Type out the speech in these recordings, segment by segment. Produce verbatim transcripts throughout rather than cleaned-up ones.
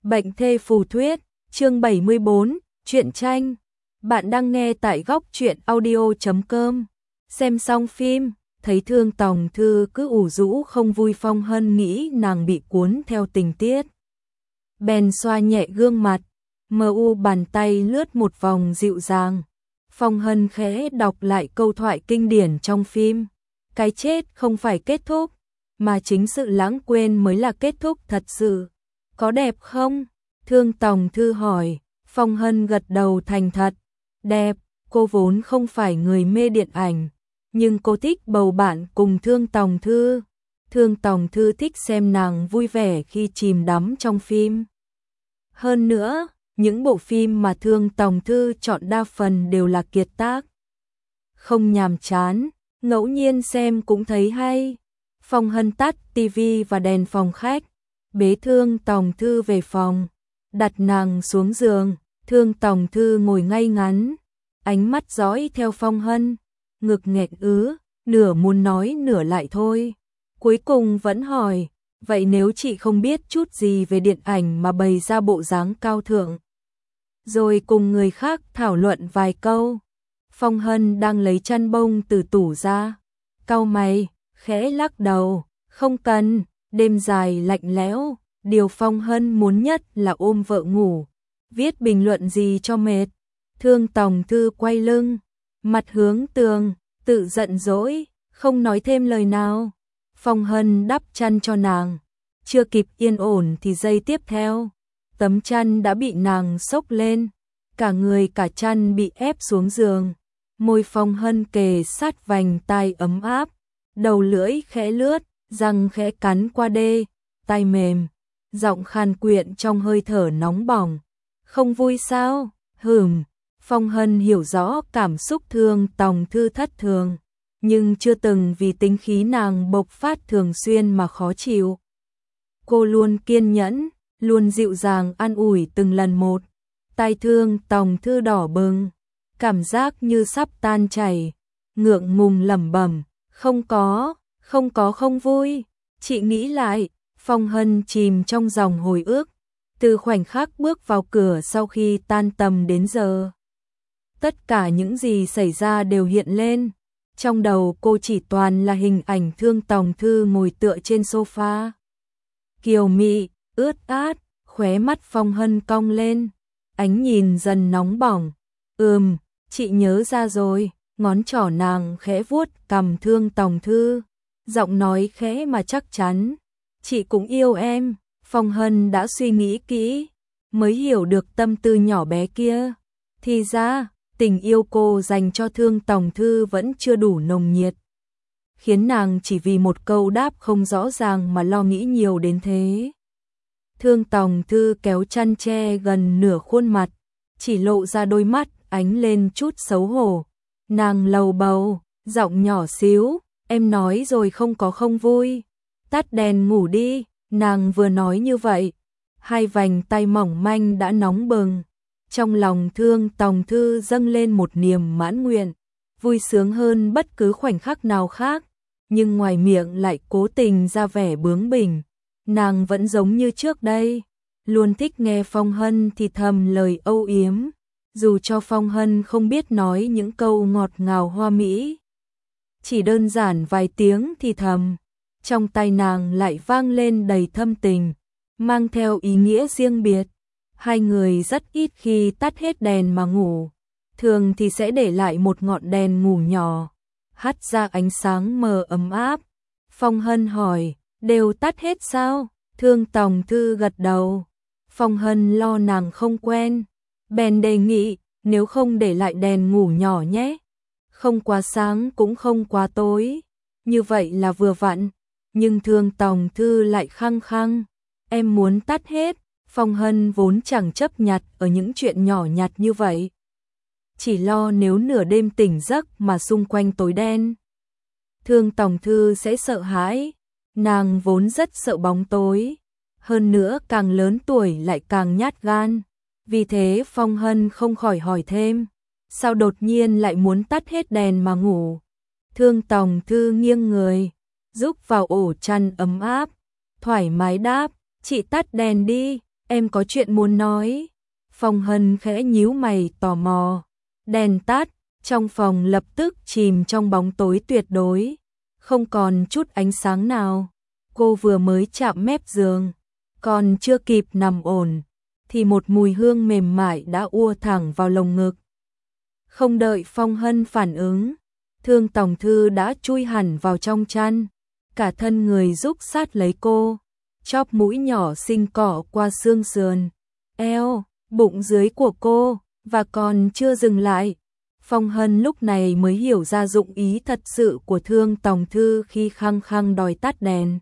Bệnh thê phù thuyết, chương bảy mươi bốn, truyện tranh. Bạn đang nghe tại góc truyện audio chấm com. Xem xong phim, thấy Thương Tòng Thư cứ ủ rũ không vui, Phong Hân nghĩ nàng bị cuốn theo tình tiết. Bèn xoa nhẹ gương mặt, mờ u bàn tay lướt một vòng dịu dàng. Phong Hân khẽ đọc lại câu thoại kinh điển trong phim. Cái chết không phải kết thúc, mà chính sự lãng quên mới là kết thúc thật sự. Có đẹp không? Thương Tòng Thư hỏi. Phong Hân gật đầu thành thật. Đẹp, cô vốn không phải người mê điện ảnh, nhưng cô thích bầu bạn cùng Thương Tòng Thư. Thương Tòng Thư thích xem nàng vui vẻ khi chìm đắm trong phim. Hơn nữa, những bộ phim mà Thương Tòng Thư chọn đa phần đều là kiệt tác. Không nhàm chán, ngẫu nhiên xem cũng thấy hay. Phong Hân tắt tivi và đèn phòng khách, bế Thương Tòng Thư về phòng, đặt nàng xuống giường. Thương Tòng Thư ngồi ngay ngắn, ánh mắt dõi theo Phong Hân, ngực nghẹn ứ, nửa muốn nói nửa lại thôi. Cuối cùng vẫn hỏi, vậy nếu chị không biết chút gì về điện ảnh mà bày ra bộ dáng cao thượng, rồi cùng người khác thảo luận vài câu. Phong Hân đang lấy chăn bông từ tủ ra, cau mày, khẽ lắc đầu, không cần, đêm dài lạnh lẽo, điều Phong Hân muốn nhất là ôm vợ ngủ, viết bình luận gì cho mệt. Thương Tòng Thư quay lưng, mặt hướng tường, tự giận dỗi, không nói thêm lời nào. Phong Hân đắp chăn cho nàng, chưa kịp yên ổn thì giây tiếp theo, tấm chăn đã bị nàng xốc lên, cả người cả chăn bị ép xuống giường. Môi Phong Hân kề sát vành tai ấm áp, đầu lưỡi khẽ lướt, răng khẽ cắn qua đê, tai mềm, giọng khàn quyện trong hơi thở nóng bỏng. Không vui sao? Hừm. Phong Hân hiểu rõ cảm xúc Thương Tòng Thư thất thường, nhưng chưa từng vì tính khí nàng bộc phát thường xuyên mà khó chịu. Cô luôn kiên nhẫn, luôn dịu dàng an ủi từng lần một. Tai Thương Tòng Thư đỏ bừng, cảm giác như sắp tan chảy, ngượng ngùng lẩm bẩm, không có, không có không vui. Chị nghĩ lại. Phong Hân chìm trong dòng hồi ức, từ khoảnh khắc bước vào cửa sau khi tan tầm đến giờ. Tất cả những gì xảy ra đều hiện lên. Trong đầu cô chỉ toàn là hình ảnh Thương Tòng Thư ngồi tựa trên sofa, kiều mị, ướt át, khóe mắt Phong Hân cong lên, ánh nhìn dần nóng bỏng. Ừm, chị nhớ ra rồi. Ngón trỏ nàng khẽ vuốt cằm Thương Tòng Thư, giọng nói khẽ mà chắc chắn. Chị cũng yêu em. Phong Hân đã suy nghĩ kỹ, mới hiểu được tâm tư nhỏ bé kia. Thì ra, tình yêu cô dành cho Thương Tòng Thư vẫn chưa đủ nồng nhiệt, khiến nàng chỉ vì một câu đáp không rõ ràng mà lo nghĩ nhiều đến thế. Thương Tòng Thư kéo chăn che gần nửa khuôn mặt, chỉ lộ ra đôi mắt ánh lên chút xấu hổ. Nàng lầu bầu, giọng nhỏ xíu, em nói rồi không có không vui. Tắt đèn ngủ đi. Nàng vừa nói như vậy, hai vành tay mỏng manh đã nóng bừng. Trong lòng Thương Tòng Thư dâng lên một niềm mãn nguyện, vui sướng hơn bất cứ khoảnh khắc nào khác, nhưng ngoài miệng lại cố tình ra vẻ bướng bỉnh. Nàng vẫn giống như trước đây, luôn thích nghe Phong Hân thì thầm lời âu yếm, dù cho Phong Hân không biết nói những câu ngọt ngào hoa mỹ. Chỉ đơn giản vài tiếng thì thầm, trong tai nàng lại vang lên đầy thâm tình, mang theo ý nghĩa riêng biệt. Hai người rất ít khi tắt hết đèn mà ngủ, thường thì sẽ để lại một ngọn đèn ngủ nhỏ, hắt ra ánh sáng mờ ấm áp. Phong Hân hỏi, đều tắt hết sao? Thương Tòng Thư gật đầu. Phong Hân lo nàng không quen, bèn đề nghị, nếu không để lại đèn ngủ nhỏ nhé, không quá sáng cũng không quá tối, như vậy là vừa vặn. Nhưng Thương Tòng Thư lại khăng khăng, em muốn tắt hết. Phong Hân vốn chẳng chấp nhặt ở những chuyện nhỏ nhặt như vậy, chỉ lo nếu nửa đêm tỉnh giấc mà xung quanh tối đen, Thương Tòng Thư sẽ sợ hãi. Nàng vốn rất sợ bóng tối, hơn nữa càng lớn tuổi lại càng nhát gan. Vì thế Phong Hân không khỏi hỏi thêm, sao đột nhiên lại muốn tắt hết đèn mà ngủ? Thương Tòng Thư nghiêng người, giúp vào ổ chăn ấm áp, thoải mái đáp, chị tắt đèn đi, em có chuyện muốn nói. Phong Hân khẽ nhíu mày tò mò. Đèn tắt, trong phòng lập tức chìm trong bóng tối tuyệt đối, không còn chút ánh sáng nào. Cô vừa mới chạm mép giường, còn chưa kịp nằm ổn, thì một mùi hương mềm mại đã ùa thẳng vào lồng ngực. Không đợi Phong Hân phản ứng, Thương Tòng Thư đã chui hẳn vào trong chăn, cả thân người rúc sát lấy cô, chóp mũi nhỏ xinh cọ qua xương sườn, eo, bụng dưới của cô, và còn chưa dừng lại. Phong Hân lúc này mới hiểu ra dụng ý thật sự của Thương Tòng Thư khi khăng khăng đòi tắt đèn.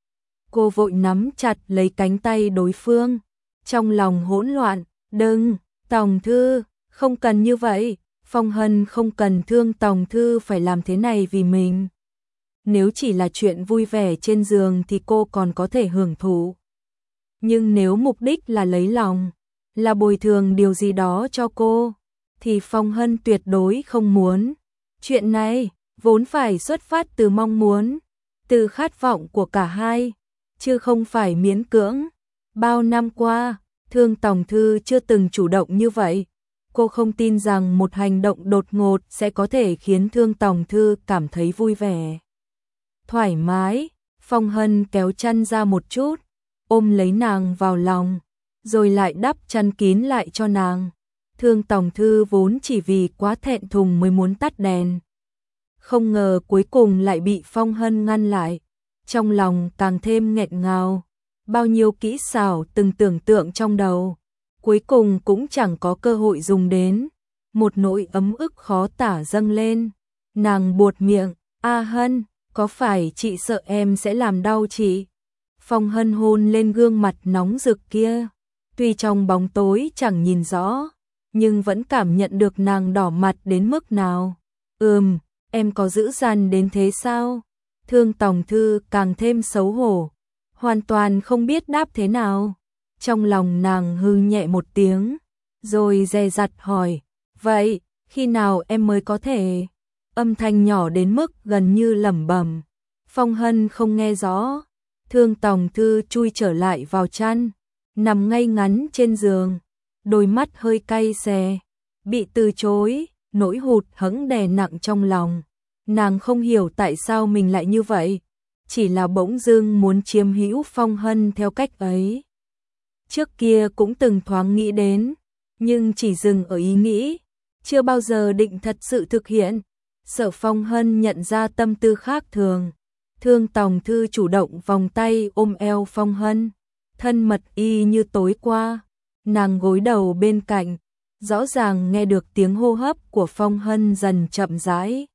Cô vội nắm chặt lấy cánh tay đối phương, trong lòng hỗn loạn. Đừng, Tòng Thư, không cần như vậy. Phong Hân không cần Thương Tòng Thư phải làm thế này vì mình. Nếu chỉ là chuyện vui vẻ trên giường thì cô còn có thể hưởng thụ. Nhưng nếu mục đích là lấy lòng, là bồi thường điều gì đó cho cô, thì Phong Hân tuyệt đối không muốn. Chuyện này vốn phải xuất phát từ mong muốn, từ khát vọng của cả hai, chứ không phải miễn cưỡng. Bao năm qua, Thương Tòng Thư chưa từng chủ động như vậy. Cô không tin rằng một hành động đột ngột sẽ có thể khiến Thương Tòng Thư cảm thấy vui vẻ, thoải mái. Phong Hân kéo chăn ra một chút, ôm lấy nàng vào lòng, rồi lại đắp chăn kín lại cho nàng. Thương Tòng Thư vốn chỉ vì quá thẹn thùng mới muốn tắt đèn, không ngờ cuối cùng lại bị Phong Hân ngăn lại, trong lòng càng thêm nghẹn ngào. Bao nhiêu kỹ xảo từng tưởng tượng trong đầu, cuối cùng cũng chẳng có cơ hội dùng đến. Một nỗi ấm ức khó tả dâng lên, nàng buột miệng, "A Hân, có phải chị sợ em sẽ làm đau chị?" Phong Hân hôn lên gương mặt nóng rực kia, tuy trong bóng tối chẳng nhìn rõ, nhưng vẫn cảm nhận được nàng đỏ mặt đến mức nào. "Ừm, em có dữ dằn đến thế sao?" Thương Tòng Thư càng thêm xấu hổ, hoàn toàn không biết đáp thế nào. Trong lòng nàng hừ nhẹ một tiếng, rồi dè dặt hỏi, "Vậy, khi nào em mới có thể?" Âm thanh nhỏ đến mức gần như lẩm bẩm. Phong Hân không nghe rõ. Thương Tòng Thư chui trở lại vào chăn, nằm ngay ngắn trên giường, đôi mắt hơi cay xè. Bị từ chối, nỗi hụt hẫng đè nặng trong lòng. Nàng không hiểu tại sao mình lại như vậy, chỉ là bỗng dưng muốn chiếm hữu Phong Hân theo cách ấy. Trước kia cũng từng thoáng nghĩ đến, nhưng chỉ dừng ở ý nghĩ, chưa bao giờ định thật sự thực hiện. Sợ Phong Hân nhận ra tâm tư khác thường, Thương Tòng Thư chủ động vòng tay ôm eo Phong Hân, thân mật y như tối qua. Nàng gối đầu bên cạnh, rõ ràng nghe được tiếng hô hấp của Phong Hân dần chậm rãi,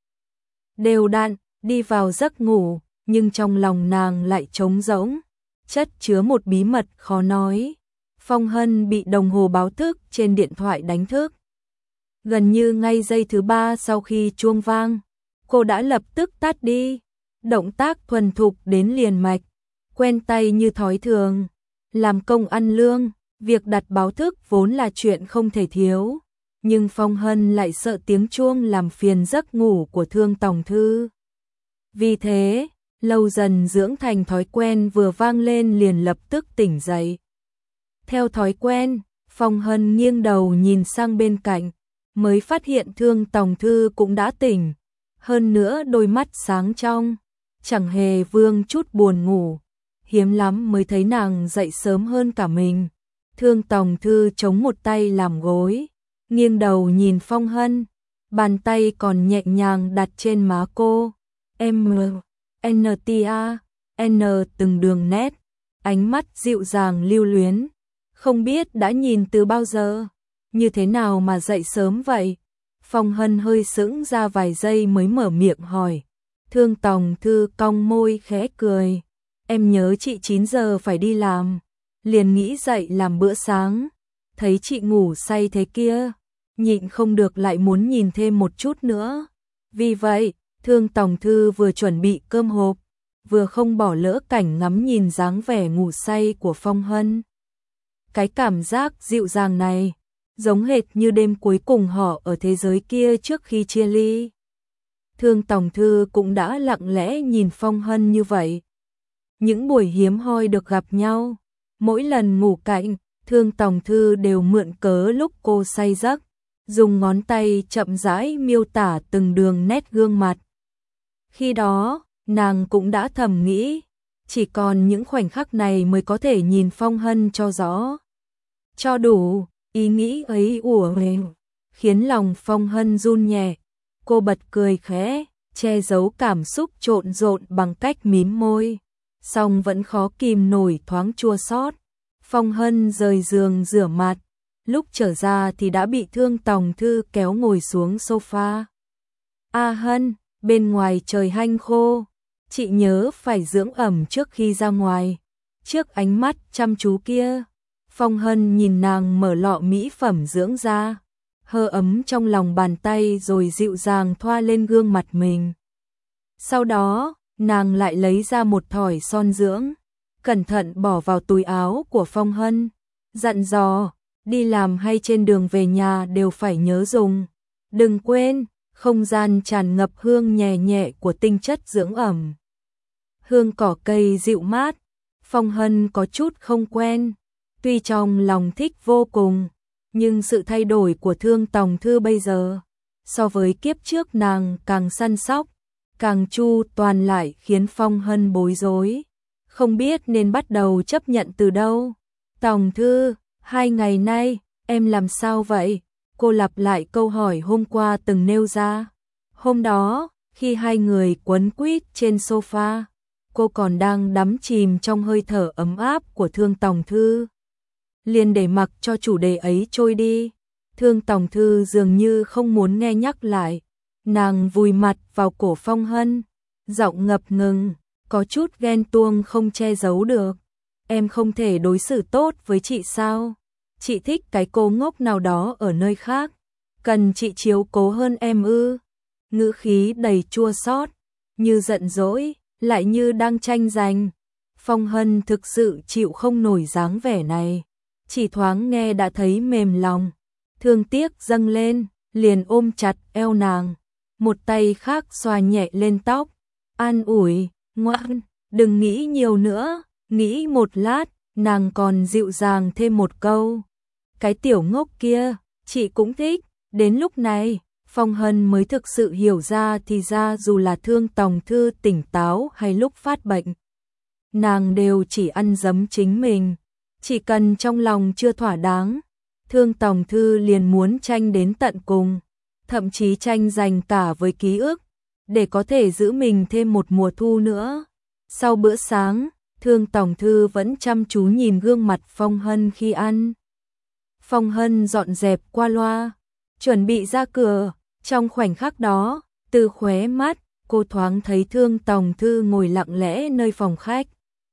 đều đặn, đi vào giấc ngủ, nhưng trong lòng nàng lại trống rỗng, chất chứa một bí mật khó nói. Phong Hân bị đồng hồ báo thức trên điện thoại đánh thức. Gần như ngay giây thứ ba sau khi chuông vang, cô đã lập tức tắt đi, động tác thuần thục đến liền mạch, quen tay như thói thường. Làm công ăn lương, việc đặt báo thức vốn là chuyện không thể thiếu, nhưng Phong Hân lại sợ tiếng chuông làm phiền giấc ngủ của Thương Tòng Thư. Vì thế, lâu dần dưỡng thành thói quen vừa vang lên liền lập tức tỉnh dậy. Theo thói quen, Phong Hân nghiêng đầu nhìn sang bên cạnh, mới phát hiện Thương Tòng Thư cũng đã tỉnh, hơn nữa đôi mắt sáng trong, chẳng hề vương chút buồn ngủ. Hiếm lắm mới thấy nàng dậy sớm hơn cả mình. Thương Tòng Thư chống một tay làm gối, nghiêng đầu nhìn Phong Hân, bàn tay còn nhẹ nhàng đặt trên má cô. M, N T A, N từng đường nét, ánh mắt dịu dàng lưu luyến. Không biết đã nhìn từ bao giờ, như thế nào mà dậy sớm vậy? Phong Hân hơi sững ra vài giây mới mở miệng hỏi. Thương Tòng Thư cong môi khẽ cười. Em nhớ chị chín giờ phải đi làm, liền nghĩ dậy làm bữa sáng. Thấy chị ngủ say thế kia, nhịn không được lại muốn nhìn thêm một chút nữa. Vì vậy, Thương Tòng Thư vừa chuẩn bị cơm hộp, vừa không bỏ lỡ cảnh ngắm nhìn dáng vẻ ngủ say của Phong Hân. Cái cảm giác dịu dàng này, giống hệt như đêm cuối cùng họ ở thế giới kia trước khi chia ly. Thương Tòng Thư cũng đã lặng lẽ nhìn Phong Hân như vậy. Những buổi hiếm hoi được gặp nhau, mỗi lần ngủ cạnh, Thương Tòng Thư đều mượn cớ lúc cô say giấc, dùng ngón tay chậm rãi miêu tả từng đường nét gương mặt. Khi đó, nàng cũng đã thầm nghĩ, chỉ còn những khoảnh khắc này mới có thể nhìn Phong Hân cho rõ, cho đủ. Ý nghĩ ấy ùa về, khiến lòng Phong Hân run nhẹ. Cô bật cười khẽ, che giấu cảm xúc trộn rộn bằng cách mím môi, song vẫn khó kìm nổi thoáng chua xót. Phong Hân rời giường rửa mặt, lúc trở ra thì đã bị Thương Tòng Thư kéo ngồi xuống sofa. A Hân, bên ngoài trời hanh khô, chị nhớ phải dưỡng ẩm trước khi ra ngoài. Trước ánh mắt chăm chú kia, Phong Hân nhìn nàng mở lọ mỹ phẩm dưỡng da, hơi ấm trong lòng bàn tay rồi dịu dàng thoa lên gương mặt mình. Sau đó, nàng lại lấy ra một thỏi son dưỡng, cẩn thận bỏ vào túi áo của Phong Hân, dặn dò, đi làm hay trên đường về nhà đều phải nhớ dùng. Đừng quên, không gian tràn ngập hương nhẹ nhẹ của tinh chất dưỡng ẩm. Hương cỏ cây dịu mát, Phong Hân có chút không quen, tuy trong lòng thích vô cùng, nhưng sự thay đổi của Thương Tòng Thư bây giờ, so với kiếp trước nàng càng săn sóc, càng chu toàn lại khiến Phong Hân bối rối, không biết nên bắt đầu chấp nhận từ đâu. Tòng Thư, hai ngày nay, em làm sao vậy? Cô lặp lại câu hỏi hôm qua từng nêu ra. Hôm đó, khi hai người quấn quýt trên sofa, cô còn đang đắm chìm trong hơi thở ấm áp của Thương Tòng Thư. Liền để mặc cho chủ đề ấy trôi đi. Thương Tòng Thư dường như không muốn nghe nhắc lại. Nàng vùi mặt vào cổ Phong Hân, giọng ngập ngừng, có chút ghen tuông không che giấu được. Em không thể đối xử tốt với chị sao? Chị thích cái cô ngốc nào đó ở nơi khác, cần chị chiếu cố hơn em ư? Ngữ khí đầy chua xót, như giận dỗi, lại như đang tranh giành. Phong Hân thực sự chịu không nổi dáng vẻ này, chỉ thoáng nghe đã thấy mềm lòng, thương tiếc dâng lên, liền ôm chặt eo nàng, một tay khác xoa nhẹ lên tóc, an ủi, ngoan, đừng nghĩ nhiều nữa. Nghĩ một lát, nàng còn dịu dàng thêm một câu, cái tiểu ngốc kia, chị cũng thích. Đến lúc này, Phong Hân mới thực sự hiểu ra thì ra dù là Thương Tòng Thư tỉnh táo hay lúc phát bệnh, nàng đều chỉ ăn dấm chính mình. Chỉ cần trong lòng chưa thỏa đáng, Thương Tòng Thư liền muốn tranh đến tận cùng, thậm chí tranh giành cả với ký ức, để có thể giữ mình thêm một mùa thu nữa. Sau bữa sáng, Thương Tòng Thư vẫn chăm chú nhìn gương mặt Phong Hân khi ăn. Phong Hân dọn dẹp qua loa, chuẩn bị ra cửa. Trong khoảnh khắc đó, từ khóe mắt, cô thoáng thấy Thương Tòng Thư ngồi lặng lẽ nơi phòng khách.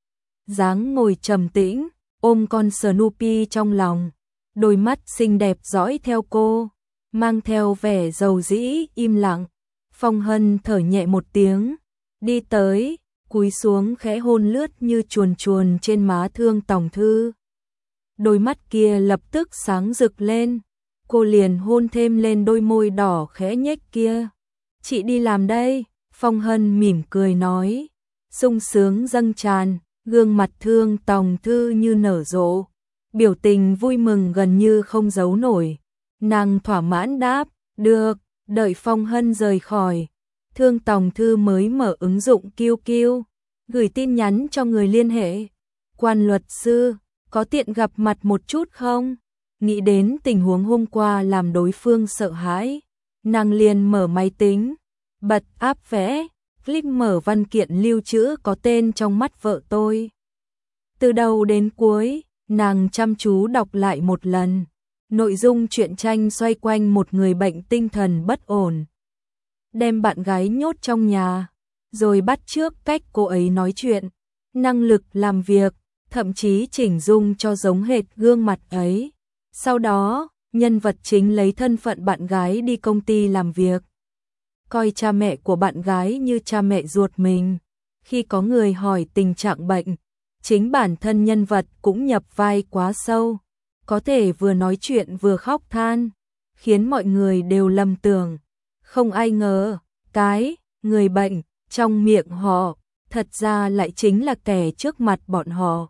Dáng ngồi trầm tĩnh, ôm con Snoopy trong lòng, đôi mắt xinh đẹp dõi theo cô, mang theo vẻ dầu dĩ im lặng. Phong Hân thở nhẹ một tiếng, đi tới, cúi xuống khẽ hôn lướt như chuồn chuồn trên má Thương Tòng Thư. Đôi mắt kia lập tức sáng rực lên, cô liền hôn thêm lên đôi môi đỏ khẽ nhếch kia. Chị đi làm đây, Phong Hân mỉm cười nói, sung sướng dâng tràn, gương mặt Thương Tòng Thư như nở rộ, biểu tình vui mừng gần như không giấu nổi. Nàng thỏa mãn đáp, được. Đợi Phong Hân rời khỏi, Thương Tòng Thư mới mở ứng dụng Q Q, gửi tin nhắn cho người liên hệ. Quan luật sư, có tiện gặp mặt một chút không? Nghĩ đến tình huống hôm qua làm đối phương sợ hãi, nàng liền mở máy tính, bật app vẽ, click mở văn kiện lưu trữ có tên trong mắt vợ tôi. Từ đầu đến cuối, nàng chăm chú đọc lại một lần. Nội dung truyện tranh xoay quanh một người bệnh tinh thần bất ổn, đem bạn gái nhốt trong nhà, rồi bắt chước cách cô ấy nói chuyện, năng lực làm việc, thậm chí chỉnh dung cho giống hệt gương mặt ấy. Sau đó, nhân vật chính lấy thân phận bạn gái đi công ty làm việc, coi cha mẹ của bạn gái như cha mẹ ruột mình. Khi có người hỏi tình trạng bệnh, chính bản thân nhân vật cũng nhập vai quá sâu, có thể vừa nói chuyện vừa khóc than, khiến mọi người đều lầm tưởng. Không ai ngờ, cái người bệnh trong miệng họ, thật ra lại chính là kẻ trước mặt bọn họ.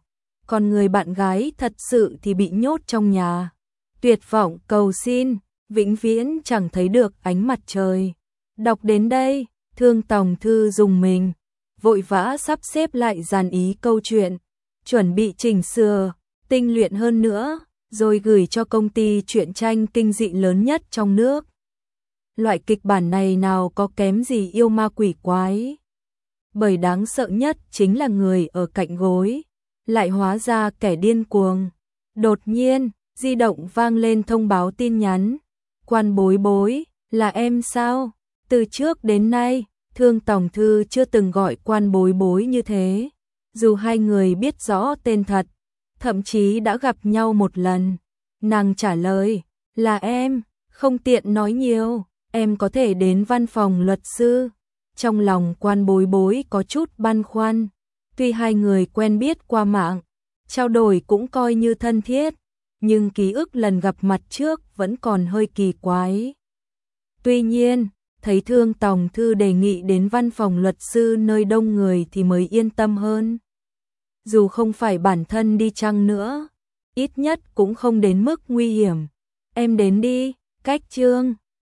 còn người bạn gái thật sự thì bị nhốt trong nhà. Tuyệt vọng cầu xin, vĩnh viễn chẳng thấy được ánh mặt trời. Đọc đến đây, Thương Tòng Thư dùng mình, vội vã sắp xếp lại dàn ý câu chuyện, chuẩn bị chỉnh sửa, tinh luyện hơn nữa, rồi gửi cho công ty truyện tranh kinh dị lớn nhất trong nước. Loại kịch bản này nào có kém gì yêu ma quỷ quái. Bởi đáng sợ nhất chính là người ở cạnh gối, lại hóa ra kẻ điên cuồng. Đột nhiên, di động vang lên thông báo tin nhắn. Quan Bối Bối, là em sao? Từ trước đến nay, Thương Tòng Thư chưa từng gọi Quan Bối Bối như thế. Dù hai người biết rõ tên thật, thậm chí đã gặp nhau một lần. Nàng trả lời, là em, không tiện nói nhiều, em có thể đến văn phòng luật sư. Trong lòng Quan Bối Bối có chút băn khoăn, tuy hai người quen biết qua mạng, trao đổi cũng coi như thân thiết, nhưng ký ức lần gặp mặt trước vẫn còn hơi kỳ quái. Tuy nhiên, thấy Thương Tòng Thư đề nghị đến văn phòng luật sư nơi đông người thì mới yên tâm hơn. Dù không phải bản thân đi chăng nữa, ít nhất cũng không đến mức nguy hiểm. Em đến đi, cách Trương